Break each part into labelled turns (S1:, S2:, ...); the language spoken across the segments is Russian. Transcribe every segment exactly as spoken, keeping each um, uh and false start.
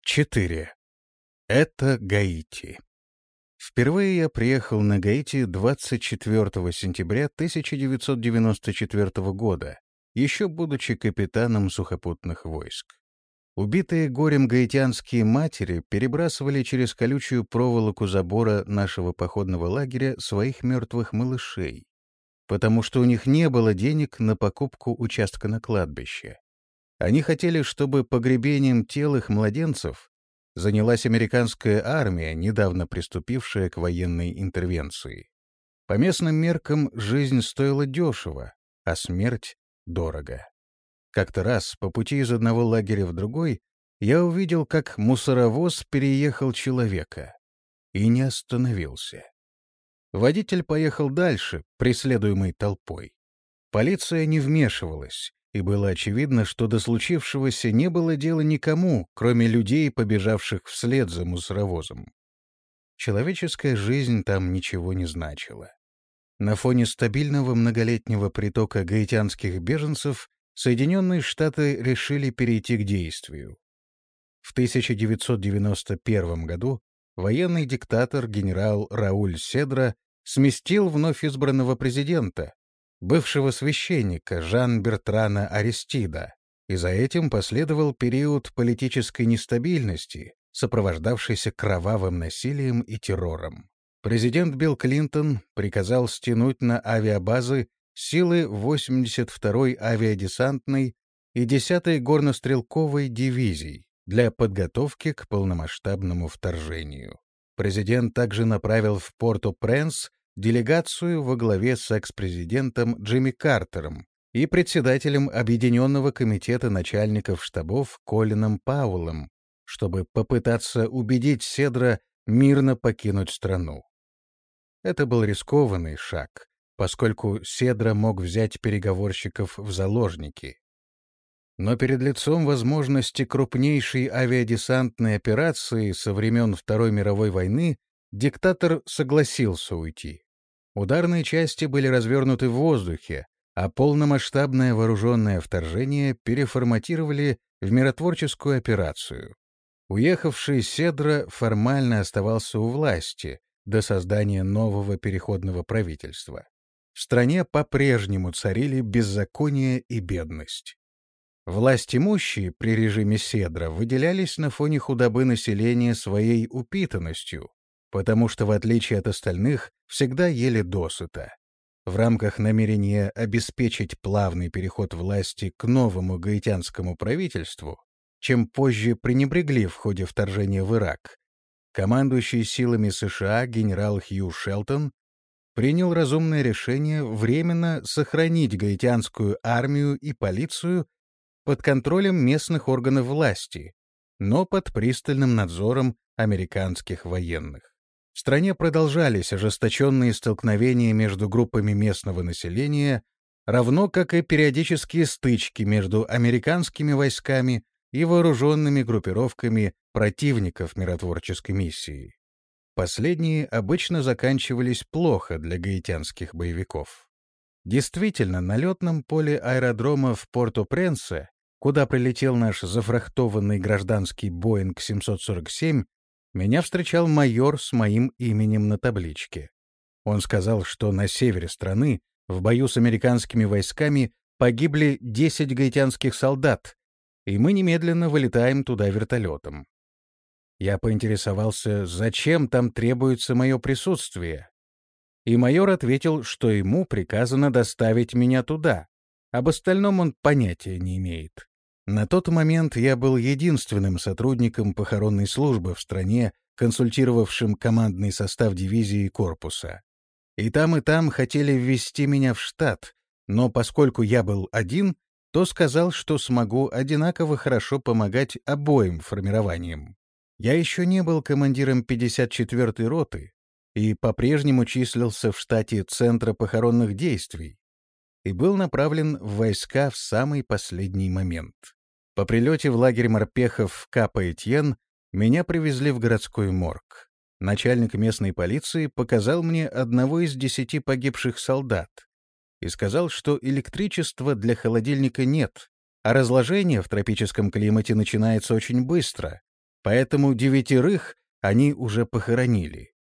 S1: четыре. Это Гаити. Впервые я приехал на Гаити двадцать четвёртого сентября тысяча девятьсот девяносто четвёртого года, еще будучи капитаном сухопутных войск. Убитые горем гаитянские матери перебрасывали через колючую проволоку забора нашего походного лагеря своих мертвых малышей, потому что у них не было денег на покупку участка на кладбище. Они хотели, чтобы погребением тел их младенцев занялась американская армия, недавно приступившая к военной интервенции. По местным меркам жизнь стоила дешево, а смерть — дорого. Как-то раз по пути из одного лагеря в другой я увидел, как мусоровоз переехал человека и не остановился. Водитель поехал дальше, преследуемый толпой. Полиция не вмешивалась, и было очевидно, что до случившегося не было дела никому, кроме людей, побежавших вслед за мусоровозом. Человеческая жизнь там ничего не значила. На фоне стабильного многолетнего притока гаитянских беженцев Соединенные Штаты решили перейти к действию. В тысяча девятьсот девяносто первом году военный диктатор генерал Рауль Седра сместил вновь избранного президента, бывшего священника Жан-Бертрана Аристида, и за этим последовал период политической нестабильности, сопровождавшийся кровавым насилием и террором. Президент Билл Клинтон приказал стянуть на авиабазы силы восемьдесят второй авиадесантной и десятой горнострелковой дивизий для подготовки к полномасштабному вторжению. Президент также направил в Порто-Пренс делегацию во главе с экс-президентом Джимми Картером и председателем Объединенного комитета начальников штабов Колином Пауэллом, чтобы попытаться убедить Седра мирно покинуть страну. Это был рискованный шаг, поскольку Седра мог взять переговорщиков в заложники. Но перед лицом возможности крупнейшей авиадесантной операции со времен Второй мировой войны диктатор согласился уйти. Ударные части были развернуты в воздухе, а полномасштабное вооруженное вторжение переформатировали в миротворческую операцию. Уехавший Седра формально оставался у власти до создания нового переходного правительства. В стране по-прежнему царили беззаконие и бедность. Власть имущие при режиме Седра выделялись на фоне худобы населения своей упитанностью, потому что, в отличие от остальных, всегда ели досыта. В рамках намерения обеспечить плавный переход власти к новому гаитянскому правительству, чем позже пренебрегли в ходе вторжения в Ирак, командующий силами США генерал Хью Шелтон принял разумное решение временно сохранить гаитянскую армию и полицию под контролем местных органов власти, но под пристальным надзором американских военных. В стране продолжались ожесточенные столкновения между группами местного населения, равно как и периодические стычки между американскими войсками и вооруженными группировками противников миротворческой миссии. Последние обычно заканчивались плохо для гаитянских боевиков. Действительно, на летном поле аэродрома в Порто-Пренсе, куда прилетел наш зафрахтованный гражданский Боинг семьсот сорок семь, меня встречал майор с моим именем на табличке. Он сказал, что на севере страны в бою с американскими войсками погибли десять гаитянских солдат, и мы немедленно вылетаем туда вертолетом. Я поинтересовался, зачем там требуется мое присутствие, и майор ответил, что ему приказано доставить меня туда, об остальном он понятия не имеет. На тот момент я был единственным сотрудником похоронной службы в стране, консультировавшим командный состав дивизии и корпуса. И там, и там хотели ввести меня в штат, но поскольку я был один, то сказал, что смогу одинаково хорошо помогать обоим формированиям. Я еще не был командиром пятьдесят четвёртой роты и по-прежнему числился в штате Центра похоронных действий и был направлен в войска в самый последний момент. По прилете в лагерь морпехов в Капо-Этьен меня привезли в городской морг. Начальник местной полиции показал мне одного из десяти погибших солдат и сказал, что электричества для холодильника нет, а разложение в тропическом климате начинается очень быстро, поэтому девятерых они уже похоронили.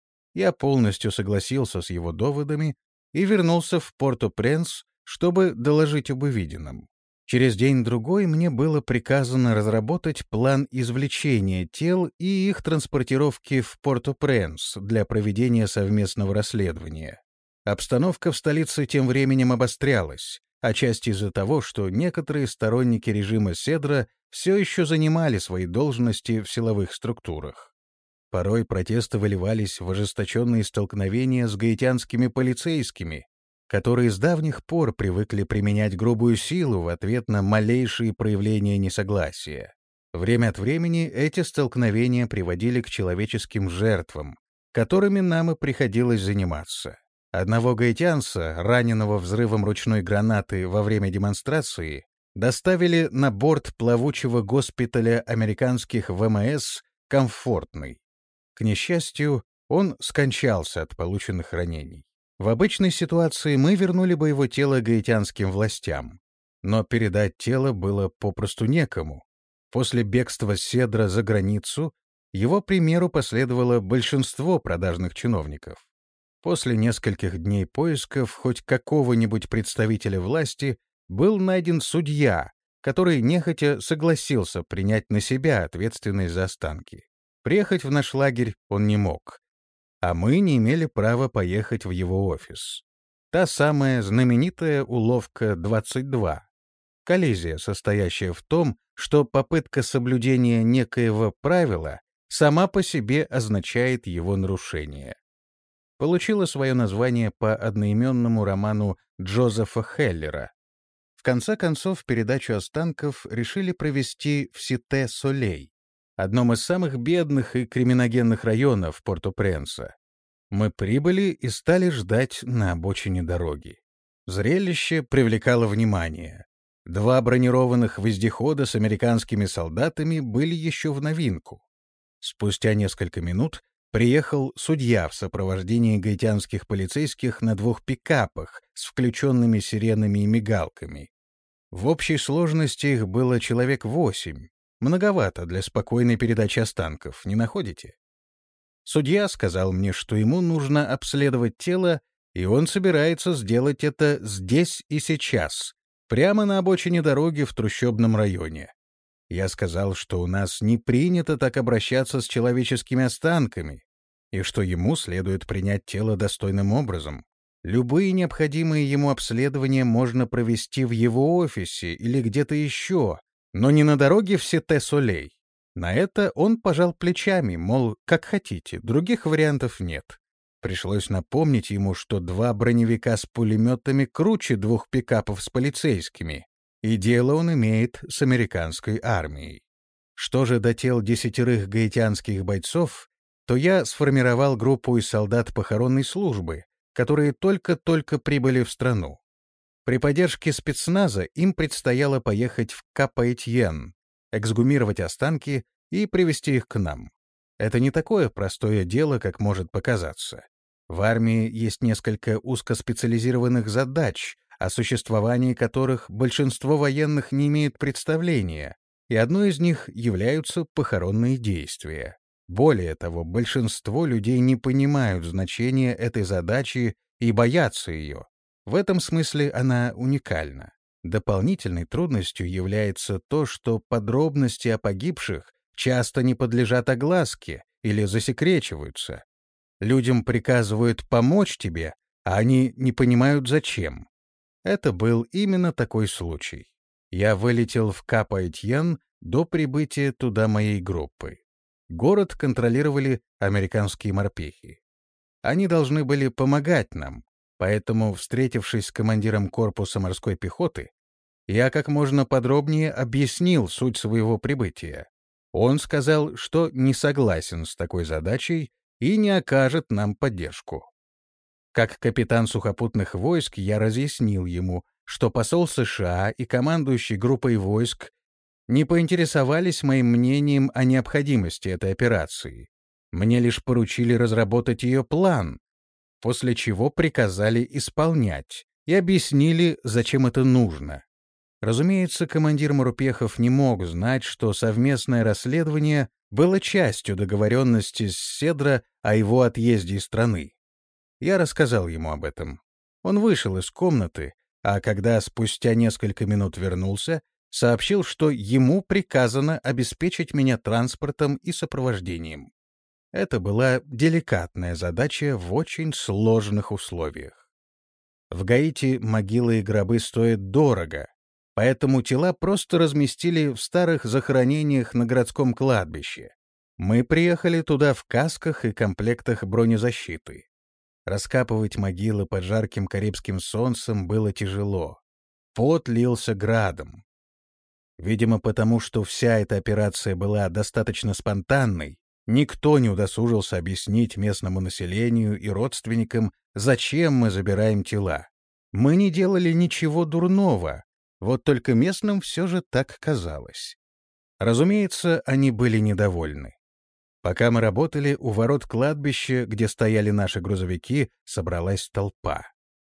S1: Я полностью согласился с его доводами и вернулся в Порто-Пренс, чтобы доложить об увиденном. Через день-другой мне было приказано разработать план извлечения тел и их транспортировки в Порто-Пренс для проведения совместного расследования. Обстановка в столице тем временем обострялась, отчасти из-за того, что некоторые сторонники режима Седра все еще занимали свои должности в силовых структурах. Порой протесты выливались в ожесточенные столкновения с гаитянскими полицейскими, которые с давних пор привыкли применять грубую силу в ответ на малейшие проявления несогласия. Время от времени эти столкновения приводили к человеческим жертвам, которыми нам и приходилось заниматься. Одного гаитянца, раненого взрывом ручной гранаты во время демонстрации, доставили на борт плавучего госпиталя американских ВМС «Комфортный». К несчастью, он скончался от полученных ранений. В обычной ситуации мы вернули бы его тело гаитянским властям, но передать тело было попросту некому. После бегства Седра за границу его примеру последовало большинство продажных чиновников. После нескольких дней поисков хоть какого-нибудь представителя власти был найден судья, который нехотя согласился принять на себя ответственность за останки. Приехать в наш лагерь он не мог, а мы не имели права поехать в его офис. Та самая знаменитая уловка двадцать два. Коллизия, состоящая в том, что попытка соблюдения некоего правила сама по себе означает его нарушение. Получила свое название по одноименному роману Джозефа Хеллера. В конце концов, передачу останков решили провести в Сите-Солей, одном из самых бедных и криминогенных районов Порто-Пренса. Мы прибыли и стали ждать на обочине дороги. Зрелище привлекало внимание. Два бронированных вездехода с американскими солдатами были еще в новинку. Спустя несколько минут приехал судья в сопровождении гаитянских полицейских на двух пикапах с включенными сиренами и мигалками. В общей сложности их было человек восемь. Многовато для спокойной передачи останков, не находите? Судья сказал мне, что ему нужно обследовать тело, и он собирается сделать это здесь и сейчас, прямо на обочине дороги в трущобном районе. Я сказал, что у нас не принято так обращаться с человеческими останками, и что ему следует принять тело достойным образом. Любые необходимые ему обследования можно провести в его офисе или где-то еще, но не на дороге в Сите-Солей. На это он пожал плечами, мол, как хотите, других вариантов нет. Пришлось напомнить ему, что два броневика с пулеметами круче двух пикапов с полицейскими, и дело он имеет с американской армией. Что же до тел десятерых гаитянских бойцов, то я сформировал группу из солдат похоронной службы, которые только-только прибыли в страну. При поддержке спецназа им предстояло поехать в Капа-Этьен, эксгумировать останки и привезти их к нам. Это не такое простое дело, как может показаться. В армии есть несколько узкоспециализированных задач, о существовании которых большинство военных не имеют представления, и одной из них являются похоронные действия. Более того, большинство людей не понимают значения этой задачи и боятся ее. В этом смысле она уникальна. Дополнительной трудностью является то, что подробности о погибших часто не подлежат огласке или засекречиваются. Людям приказывают помочь тебе, а они не понимают, зачем. Это был именно такой случай. Я вылетел в Капа-Этьен до прибытия туда моей группы. Город контролировали американские морпехи. Они должны были помогать нам, поэтому, встретившись с командиром корпуса морской пехоты, я как можно подробнее объяснил суть своего прибытия. Он сказал, что не согласен с такой задачей и не окажет нам поддержку. Как капитан сухопутных войск я разъяснил ему, что посол США и командующий группой войск не поинтересовались моим мнением о необходимости этой операции. Мне лишь поручили разработать ее план, после чего приказали исполнять и объяснили, зачем это нужно. Разумеется, командир морпехов не мог знать, что совместное расследование было частью договоренности с Седро о его отъезде из страны. Я рассказал ему об этом. Он вышел из комнаты, а когда спустя несколько минут вернулся, сообщил, что ему приказано обеспечить меня транспортом и сопровождением. Это была деликатная задача в очень сложных условиях. В Гаити могилы и гробы стоят дорого, поэтому тела просто разместили в старых захоронениях на городском кладбище. Мы приехали туда в касках и комплектах бронезащиты. Раскапывать могилы под жарким карибским солнцем было тяжело. Пот лился градом. Видимо, потому что вся эта операция была достаточно спонтанной, никто не удосужился объяснить местному населению и родственникам, зачем мы забираем тела. Мы не делали ничего дурного, вот только местным все же так казалось. Разумеется, они были недовольны. Пока мы работали, у ворот кладбища, где стояли наши грузовики, собралась толпа.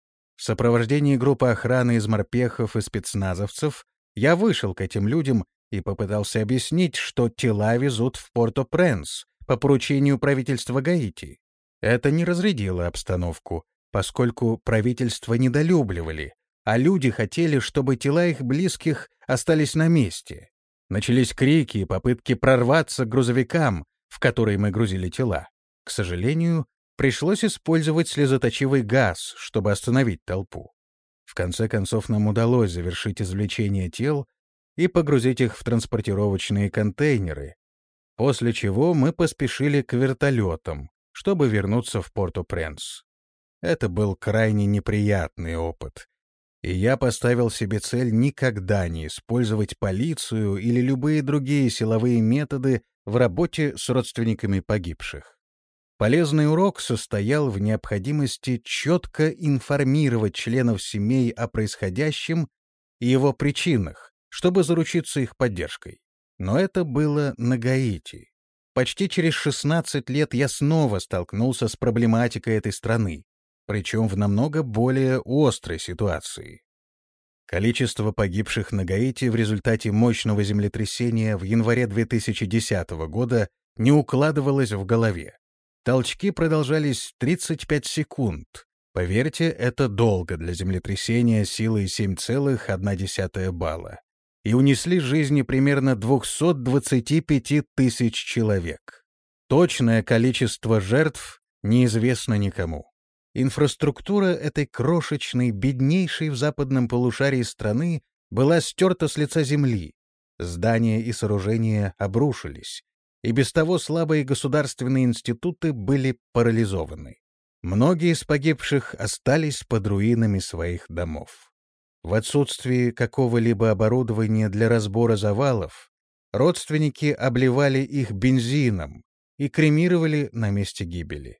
S1: В сопровождении группы охраны из морпехов и спецназовцев я вышел к этим людям и попытался объяснить, что тела везут в Порто-Пренс по поручению правительства Гаити. Это не разрядило обстановку, поскольку правительство недолюбливали, а люди хотели, чтобы тела их близких остались на месте. Начались крики и попытки прорваться к грузовикам, в которые мы грузили тела. К сожалению, пришлось использовать слезоточивый газ, чтобы остановить толпу. В конце концов, нам удалось завершить извлечение тел и погрузить их в транспортировочные контейнеры, после чего мы поспешили к вертолетам, чтобы вернуться в Порто-Пренс. Это был крайне неприятный опыт, и я поставил себе цель никогда не использовать полицию или любые другие силовые методы в работе с родственниками погибших. Полезный урок состоял в необходимости четко информировать членов семей о происходящем и его причинах, чтобы заручиться их поддержкой. Но это было на Гаити. Почти через шестнадцать лет я снова столкнулся с проблематикой этой страны, причем в намного более острой ситуации. Количество погибших на Гаити в результате мощного землетрясения в январе две тысячи десятого года не укладывалось в голове. Толчки продолжались тридцать пять секунд. Поверьте, это долго для землетрясения силой семь целых одна десятая балла. И унесли жизни примерно двести двадцать пять тысяч человек. Точное количество жертв неизвестно никому. Инфраструктура этой крошечной, беднейшей в западном полушарии страны была стерта с лица земли. Здания и сооружения обрушились, и без того слабые государственные институты были парализованы. Многие из погибших остались под руинами своих домов. В отсутствии какого-либо оборудования для разбора завалов, родственники обливали их бензином и кремировали на месте гибели.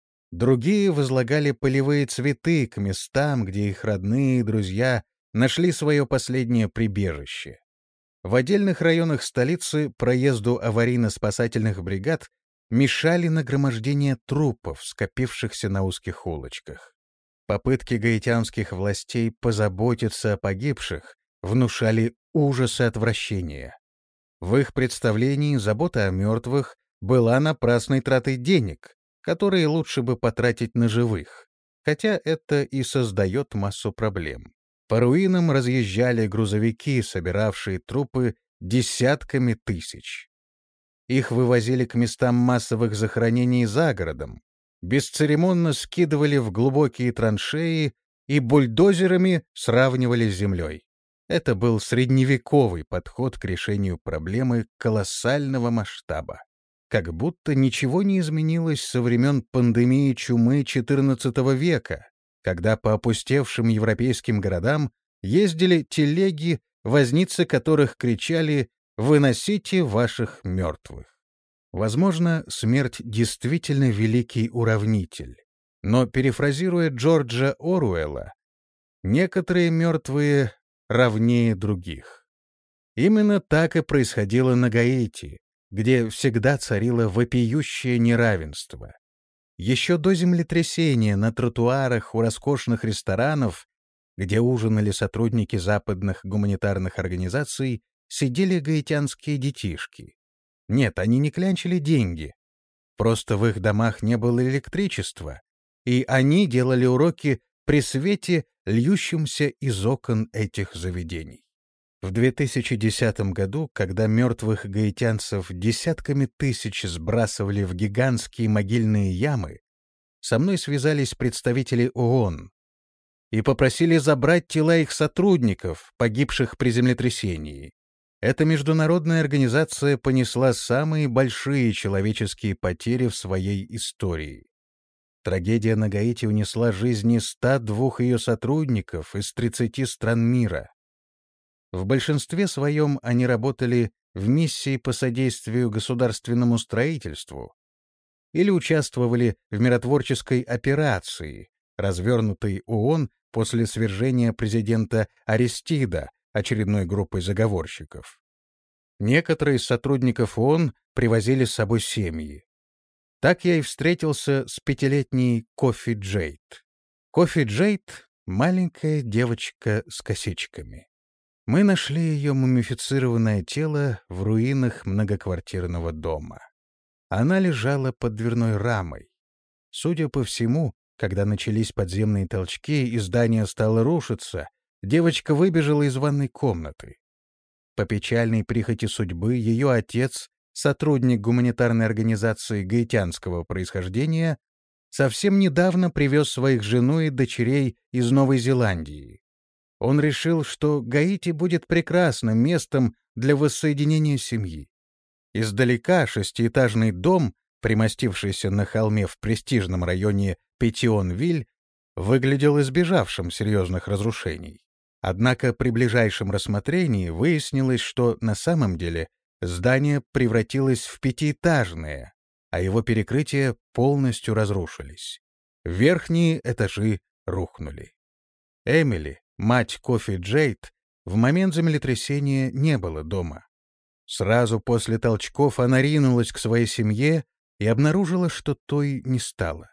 S1: Другие возлагали полевые цветы к местам, где их родные и друзья нашли свое последнее прибежище. В отдельных районах столицы проезду аварийно-спасательных бригад мешали нагромождение трупов, скопившихся на узких улочках. Попытки гаитянских властей позаботиться о погибших внушали ужас и отвращение. В их представлении забота о мертвых была напрасной тратой денег, которые лучше бы потратить на живых, хотя это и создает массу проблем. По руинам разъезжали грузовики, собиравшие трупы десятками тысяч. Их вывозили к местам массовых захоронений за городом, бесцеремонно скидывали в глубокие траншеи и бульдозерами сравнивали с землей. Это был средневековый подход к решению проблемы колоссального масштаба. Как будто ничего не изменилось со времен пандемии чумы четырнадцатого века, когда по опустевшим европейским городам ездили телеги, возницы которых кричали «Выносите ваших мертвых». Возможно, смерть действительно великий уравнитель, но, перефразируя Джорджа Оруэлла, некоторые мертвые равнее других. Именно так и происходило на Гаити, где всегда царило вопиющее неравенство. Еще до землетрясения на тротуарах у роскошных ресторанов, где ужинали сотрудники западных гуманитарных организаций, сидели гаитянские детишки. Нет, они не клянчили деньги. Просто в их домах не было электричества, и они делали уроки при свете, льющемся из окон этих заведений. В две тысячи десятом году, когда мертвых гаитянцев десятками тысяч сбрасывали в гигантские могильные ямы, со мной связались представители ООН и попросили забрать тела их сотрудников, погибших при землетрясении. Эта международная организация понесла самые большие человеческие потери в своей истории. Трагедия на Гаити унесла жизни ста двух ее сотрудников из тридцати стран мира. В большинстве своем они работали в миссии по содействию государственному строительству или участвовали в миротворческой операции, развернутой ООН после свержения президента Аристида очередной группой заговорщиков. Некоторые из сотрудников ООН привозили с собой семьи. Так я и встретился с пятилетней Кофи Джейд. Кофи Джейд — маленькая девочка с косичками. Мы нашли ее мумифицированное тело в руинах многоквартирного дома. Она лежала под дверной рамой. Судя по всему, когда начались подземные толчки и здание стало рушиться, девочка выбежала из ванной комнаты. По печальной прихоти судьбы ее отец, сотрудник гуманитарной организации гаитянского происхождения, совсем недавно привез своих жену и дочерей из Новой Зеландии. Он решил, что Гаити будет прекрасным местом для воссоединения семьи. Издалека шестиэтажный дом, примостившийся на холме в престижном районе Петионвиль, выглядел избежавшим серьезных разрушений. Однако при ближайшем рассмотрении выяснилось, что на самом деле здание превратилось в пятиэтажное, а его перекрытия полностью разрушились. Верхние этажи рухнули. Эмили, мать Кофи Джейд, в момент землетрясения не было дома. Сразу после толчков она ринулась к своей семье и обнаружила, что той не стало.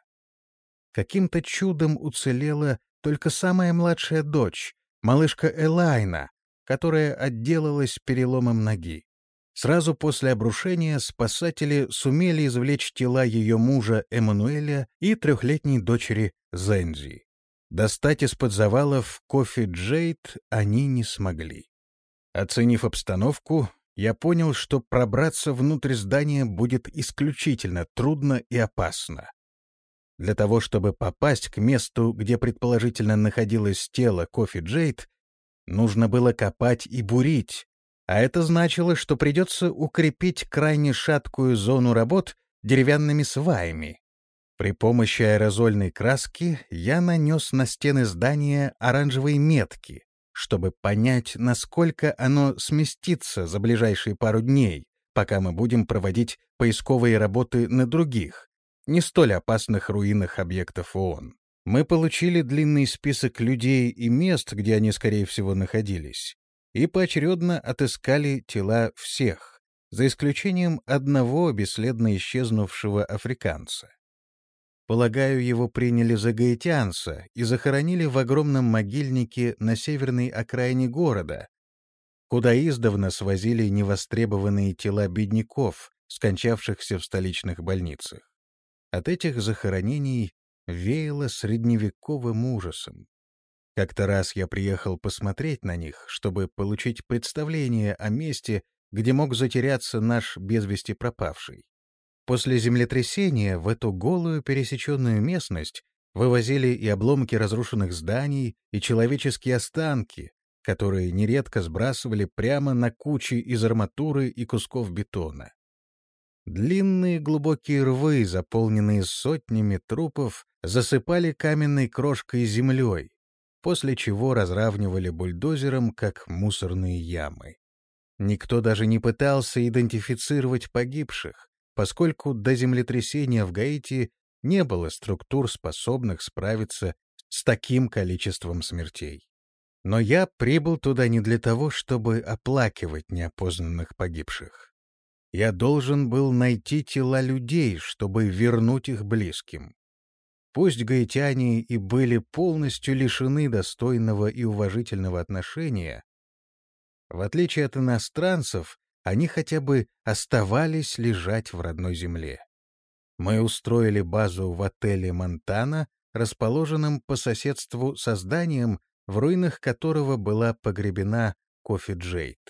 S1: Каким-то чудом уцелела только самая младшая дочь, малышка Элайна, которая отделалась переломом ноги. Сразу после обрушения спасатели сумели извлечь тела ее мужа Эммануэля и трехлетней дочери Зензи. Достать из-под завалов Кофи Джейд они не смогли. Оценив обстановку, я понял, что пробраться внутрь здания будет исключительно трудно и опасно. Для того, чтобы попасть к месту, где предположительно находилось тело Кофи Джейд, нужно было копать и бурить, а это значило, что придется укрепить крайне шаткую зону работ деревянными сваями. При помощи аэрозольной краски я нанес на стены здания оранжевые метки, чтобы понять, насколько оно сместится за ближайшие пару дней, пока мы будем проводить поисковые работы на других, не столь опасных руинах объектов ООН. Мы получили длинный список людей и мест, где они, скорее всего, находились, и поочередно отыскали тела всех, за исключением одного бесследно исчезнувшего африканца. Полагаю, его приняли за гаитянца и захоронили в огромном могильнике на северной окраине города, куда издавна свозили невостребованные тела бедняков, скончавшихся в столичных больницах. От этих захоронений веяло средневековым ужасом. Как-то раз я приехал посмотреть на них, чтобы получить представление о месте, где мог затеряться наш без вести пропавший. После землетрясения в эту голую пересеченную местность вывозили и обломки разрушенных зданий, и человеческие останки, которые нередко сбрасывали прямо на кучи из арматуры и кусков бетона. Длинные глубокие рвы, заполненные сотнями трупов, засыпали каменной крошкой и землей, после чего разравнивали бульдозером, как мусорные ямы. Никто даже не пытался идентифицировать погибших, поскольку до землетрясения в Гаити не было структур, способных справиться с таким количеством смертей. Но я прибыл туда не для того, чтобы оплакивать неопознанных погибших. Я должен был найти тела людей, чтобы вернуть их близким. Пусть гаитяне и были полностью лишены достойного и уважительного отношения, в отличие от иностранцев, они хотя бы оставались лежать в родной земле. Мы устроили базу в отеле «Монтана», расположенном по соседству со зданием, в руинах которого была погребена Кофи Джейд.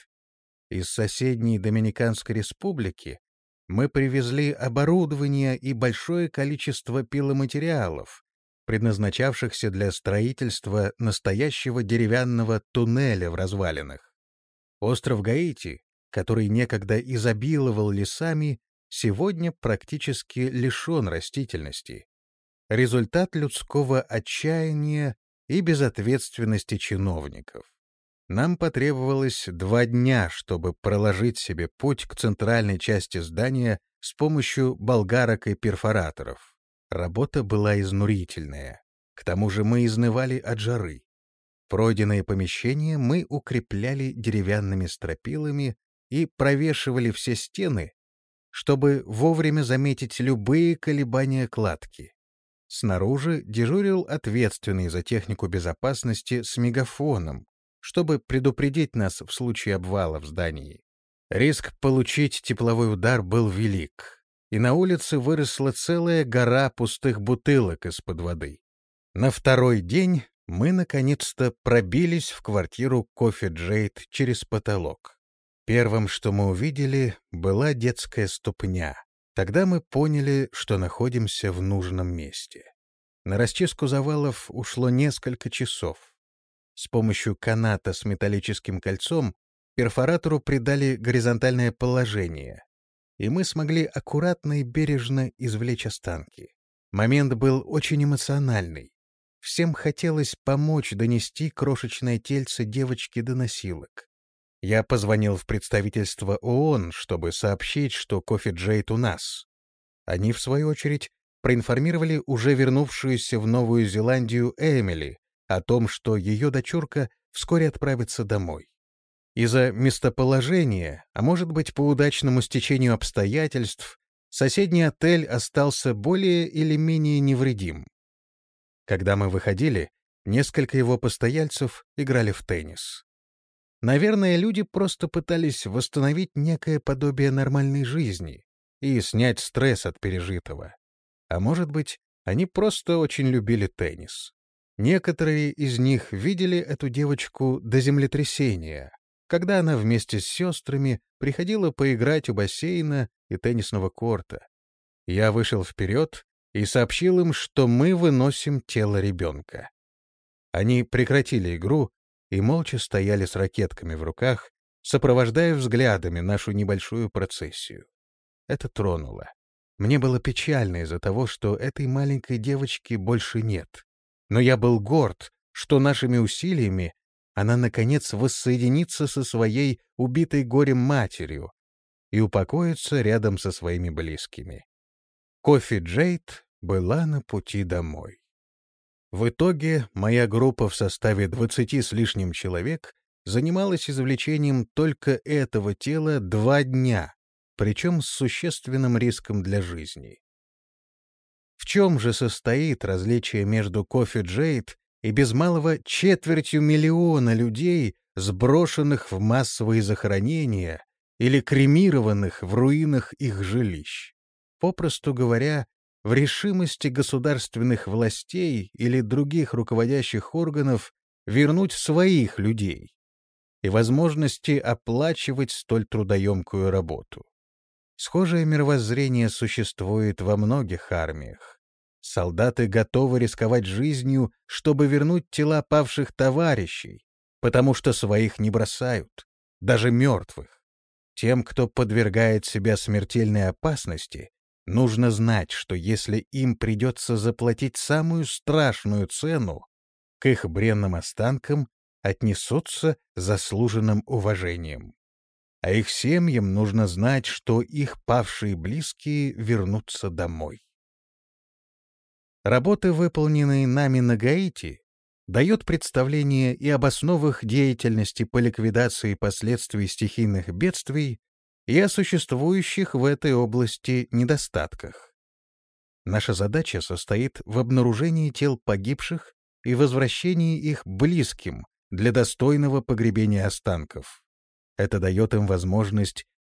S1: Из соседней Доминиканской республики мы привезли оборудование и большое количество пиломатериалов, предназначавшихся для строительства настоящего деревянного туннеля в развалинах. Остров Гаити, который некогда изобиловал лесами, сегодня практически лишен растительности. Результат людского отчаяния и безответственности чиновников. Нам потребовалось два дня, чтобы проложить себе путь к центральной части здания с помощью болгарок и перфораторов. Работа была изнурительная. К тому же мы изнывали от жары. Пройденные помещения мы укрепляли деревянными стропилами и провешивали все стены, чтобы вовремя заметить любые колебания кладки. Снаружи дежурил ответственный за технику безопасности с мегафоном, чтобы предупредить нас в случае обвала в здании. Риск получить тепловой удар был велик, и на улице выросла целая гора пустых бутылок из-под воды. На второй день мы наконец-то пробились в квартиру Кофи Джейд через потолок. Первым, что мы увидели, была детская ступня. Тогда мы поняли, что находимся в нужном месте. На расчистку завалов ушло несколько часов. С помощью каната с металлическим кольцом перфоратору придали горизонтальное положение, и мы смогли аккуратно и бережно извлечь останки. Момент был очень эмоциональный. Всем хотелось помочь донести крошечное тельце девочки до носилок. Я позвонил в представительство ООН, чтобы сообщить, что Кофи Джейд у нас. Они, в свою очередь, проинформировали уже вернувшуюся в Новую Зеландию Эмили о том, что ее дочурка вскоре отправится домой. Из-за местоположения, а может быть по удачному стечению обстоятельств, соседний отель остался более или менее невредим. Когда мы выходили, несколько его постояльцев играли в теннис. Наверное, люди просто пытались восстановить некое подобие нормальной жизни и снять стресс от пережитого. А может быть, они просто очень любили теннис. Некоторые из них видели эту девочку до землетрясения, когда она вместе с сестрами приходила поиграть у бассейна и теннисного корта. Я вышел вперед и сообщил им, что мы выносим тело ребенка. Они прекратили игру и молча стояли с ракетками в руках, сопровождая взглядами нашу небольшую процессию. Это тронуло. Мне было печально из-за того, что этой маленькой девочки больше нет. Но я был горд, что нашими усилиями она, наконец, воссоединится со своей убитой горем матерью и упокоится рядом со своими близкими. Кофи Джейд была на пути домой. В итоге моя группа в составе двадцати с лишним человек занималась извлечением только этого тела два дня, причем с существенным риском для жизни. В чем же состоит различие между Кофи Джейд и без малого четвертью миллиона людей, сброшенных в массовые захоронения или кремированных в руинах их жилищ? Попросту говоря, в решимости государственных властей или других руководящих органов вернуть своих людей и возможности оплачивать столь трудоемкую работу. Схожее мировоззрение существует во многих армиях. Солдаты готовы рисковать жизнью, чтобы вернуть тела павших товарищей, потому что своих не бросают, даже мертвых. Тем, кто подвергает себя смертельной опасности, нужно знать, что если им придется заплатить самую страшную цену, к их бренным останкам отнесутся заслуженным уважением. А их семьям нужно знать, что их павшие близкие вернутся домой. Работы, выполненные нами на Гаити, дают представление и об основах деятельности по ликвидации последствий стихийных бедствий, и о существующих в этой области недостатках. Наша задача состоит в обнаружении тел погибших и возвращении их близким для достойного погребения останков. Это дает им возможность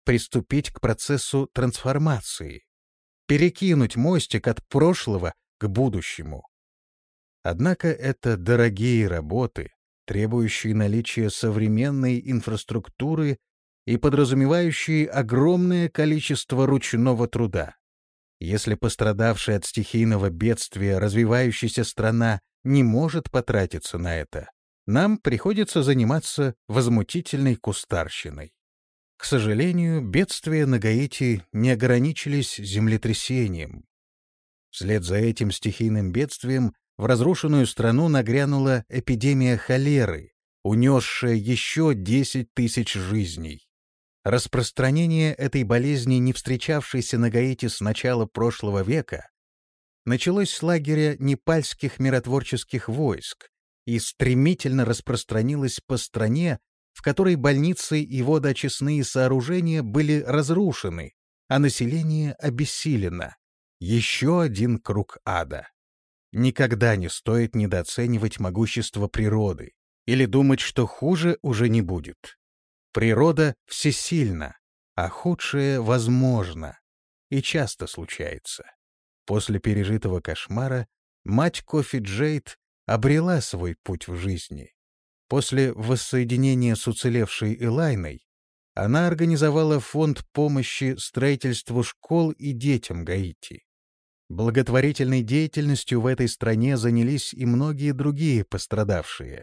S1: приступить к процессу трансформации, перекинуть мостик от прошлого к будущему. Однако это дорогие работы, требующие наличия современной инфраструктуры и подразумевающие огромное количество ручного труда. Если пострадавшая от стихийного бедствия развивающаяся страна не может потратиться на это, нам приходится заниматься возмутительной кустарщиной. К сожалению, бедствия на Гаити не ограничились землетрясением. Вслед за этим стихийным бедствием в разрушенную страну нагрянула эпидемия холеры, унесшая еще десять тысяч жизней. Распространение этой болезни, не встречавшейся на Гаити с начала прошлого века, началось с лагеря непальских миротворческих войск и стремительно распространилось по стране, в которой больницы и водоочистные сооружения были разрушены, а население обессилено. Еще один круг ада. Никогда не стоит недооценивать могущество природы или думать, что хуже уже не будет. Природа всесильна, а худшее возможно и часто случается. После пережитого кошмара мать Кофи Джейд обрела свой путь в жизни. После воссоединения с уцелевшей Элайной она организовала фонд помощи строительству школ и детям Гаити. Благотворительной деятельностью в этой стране занялись и многие другие пострадавшие.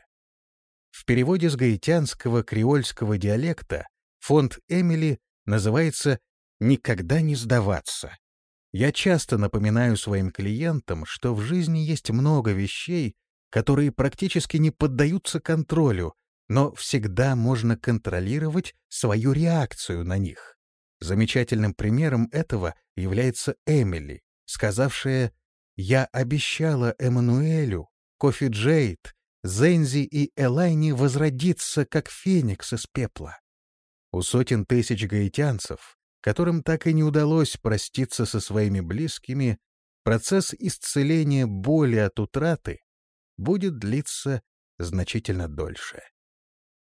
S1: В переводе с гаитянского креольского диалекта фонд Эмили называется «Никогда не сдаваться». Я часто напоминаю своим клиентам, что в жизни есть много вещей, которые практически не поддаются контролю, но всегда можно контролировать свою реакцию на них. Замечательным примером этого является Эмили, сказавшая: «Я обещала Эммануэлю, Кофи Джейд, Зензи и Элайне возродиться, как феникс из пепла». У сотен тысяч гаитянцев, которым так и не удалось проститься со своими близкими, процесс исцеления боли от утраты будет длиться значительно дольше.